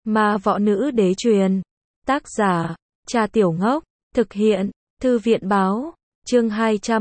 Ma võ nữ đế truyền. Tác giả, Trà Tiểu Ngốc. Thực hiện, Thư viện báo. Chương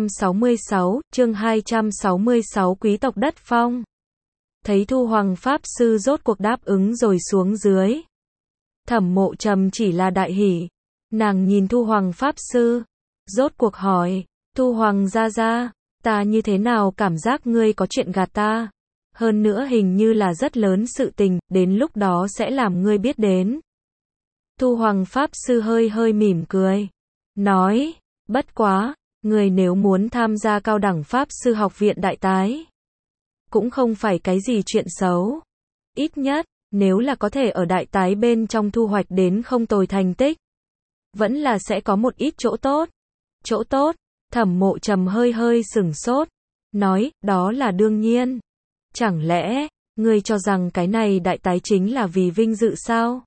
266, quý tộc đất phong. Thấy Thu Hoàng Pháp Sư rốt cuộc đáp ứng rồi xuống dưới. Thẩm Mộ Trầm chỉ là đại hỉ. Nàng nhìn Thu Hoàng Pháp Sư. Rốt cuộc hỏi, Thu Hoàng gia gia, ta như thế nào cảm giác ngươi có chuyện gạt ta? Hơn nữa hình như là rất lớn sự tình, đến lúc đó sẽ làm ngươi biết đến. Thu Hoàng Pháp Sư hơi hơi mỉm cười. Nói, bất quá, ngươi nếu muốn tham gia cao đẳng Pháp Sư học viện đại tái. Cũng không phải cái gì chuyện xấu. Ít nhất, nếu là có thể ở đại tái bên trong thu hoạch đến không tồi thành tích. Vẫn là sẽ có một ít chỗ tốt. Chỗ tốt, Thẩm Mộ Trầm hơi hơi sửng sốt. Nói, đó là đương nhiên. Chẳng lẽ, ngươi cho rằng cái này đại tái chính là vì vinh dự sao?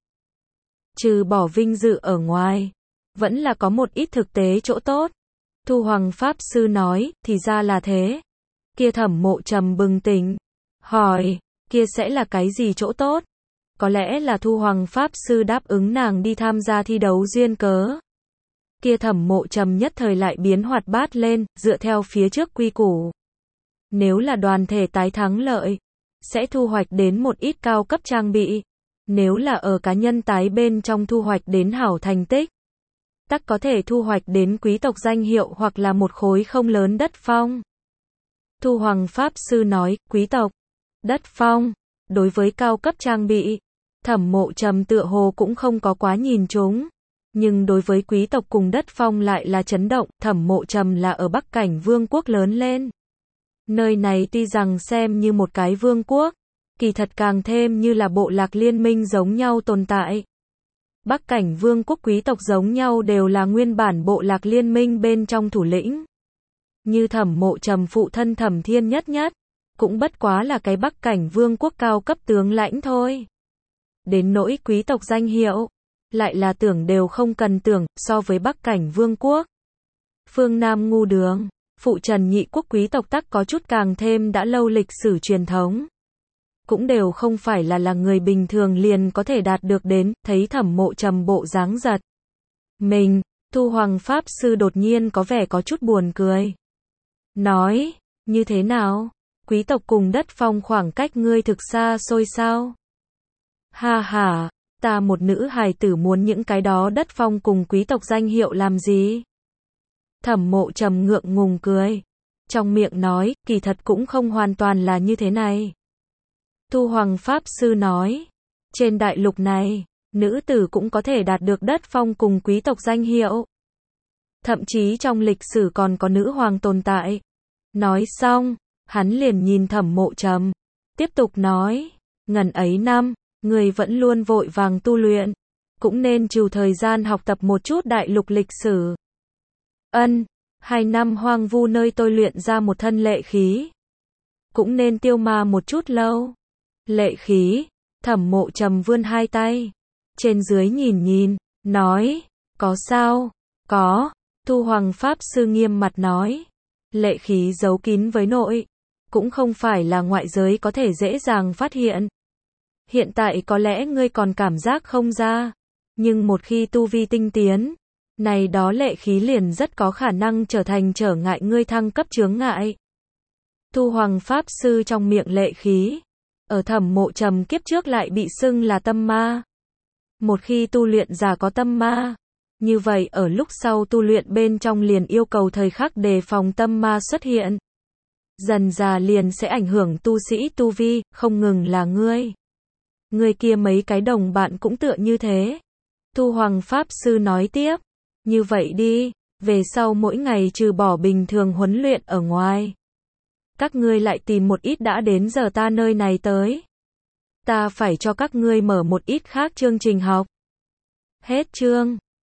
Trừ bỏ vinh dự ở ngoài, vẫn là có một ít thực tế chỗ tốt. Thu Hoàng Pháp Sư nói, thì ra là thế. Kia Thẩm Mộ Trầm bừng tỉnh. Hỏi, kia sẽ là cái gì chỗ tốt? Có lẽ là Thu Hoàng Pháp Sư đáp ứng nàng đi tham gia thi đấu duyên cớ. Kia Thẩm Mộ Trầm nhất thời lại biến hoạt bát lên, dựa theo phía trước quy củ. Nếu là đoàn thể tái thắng lợi, sẽ thu hoạch đến một ít cao cấp trang bị. Nếu là ở cá nhân tái bên trong thu hoạch đến hảo thành tích, tắc có thể thu hoạch đến quý tộc danh hiệu hoặc là một khối không lớn đất phong. Thu Hoàng Pháp Sư nói, quý tộc, đất phong, đối với cao cấp trang bị, Thẩm Mộ Trầm tựa hồ cũng không có quá nhìn chúng. Nhưng đối với quý tộc cùng đất phong lại là chấn động, Thẩm Mộ Trầm là ở Bắc Cảnh Vương quốc lớn lên. Nơi này tuy rằng xem như một cái vương quốc, kỳ thật càng thêm như là bộ lạc liên minh giống nhau tồn tại. Bắc Cảnh Vương quốc quý tộc giống nhau đều là nguyên bản bộ lạc liên minh bên trong thủ lĩnh. Như Thẩm Mộ Trầm phụ thân Thẩm Thiên Nhất Nhất, cũng bất quá là cái Bắc Cảnh Vương quốc cao cấp tướng lãnh thôi. Đến nỗi quý tộc danh hiệu, lại là tưởng đều không cần tưởng, so với Bắc Cảnh Vương quốc. Phương Nam Ngu Đường, phụ Trần Nhị quốc quý tộc tắc có chút càng thêm đã lâu lịch sử truyền thống. Cũng đều không phải là người bình thường liền có thể đạt được đến, thấy Thẩm Mộ Trầm bộ dáng giật. Mình, Thu Hoàng Pháp Sư đột nhiên có vẻ có chút buồn cười. Nói, như thế nào? Quý tộc cùng đất phong khoảng cách ngươi thực xa xôi sao? Ha ha, ta một nữ hài tử muốn những cái đó đất phong cùng quý tộc danh hiệu làm gì? Thẩm Mộ Trầm ngượng ngùng cười. Trong miệng nói, kỳ thật cũng không hoàn toàn là như thế này. Thu Hoàng Pháp Sư nói, trên đại lục này, nữ tử cũng có thể đạt được đất phong cùng quý tộc danh hiệu. Thậm chí trong lịch sử còn có nữ hoàng tồn tại. Nói xong, hắn liền nhìn Thẩm Mộ Trầm. Tiếp tục nói, ngần ấy năm, người vẫn luôn vội vàng tu luyện. Cũng nên trừ thời gian học tập một chút đại lục lịch sử. 2 năm hoang vu nơi tôi luyện ra một thân lệ khí. Cũng nên tiêu ma một chút lâu. Lệ khí, Thẩm Mộ Trầm vươn hai tay. Trên dưới nhìn, nói, có sao? Có, Thu Hoàng Pháp Sư nghiêm mặt nói. Lệ khí giấu kín với nội, cũng không phải là ngoại giới có thể dễ dàng phát hiện. Hiện tại có lẽ ngươi còn cảm giác không ra, nhưng một khi tu vi tinh tiến, này đó lệ khí liền rất có khả năng trở thành trở ngại ngươi thăng cấp chướng ngại. Thu Hoàng Pháp Sư trong miệng lệ khí, ở Thẩm Mộ Trầm kiếp trước lại bị xưng là tâm ma. Một khi tu luyện giả có tâm ma, như vậy ở lúc sau tu luyện bên trong liền yêu cầu thời khắc đề phòng tâm ma xuất hiện. Dần dà liền sẽ ảnh hưởng tu sĩ tu vi, không ngừng là ngươi. Người kia mấy cái đồng bạn cũng tựa như thế. Thu Hoàng Pháp Sư nói tiếp, như vậy đi, về sau mỗi ngày trừ bỏ bình thường huấn luyện ở ngoài, các ngươi lại tìm một ít đã đến giờ ta nơi này tới. Ta phải cho các ngươi mở một ít khác chương trình học. Hết chương.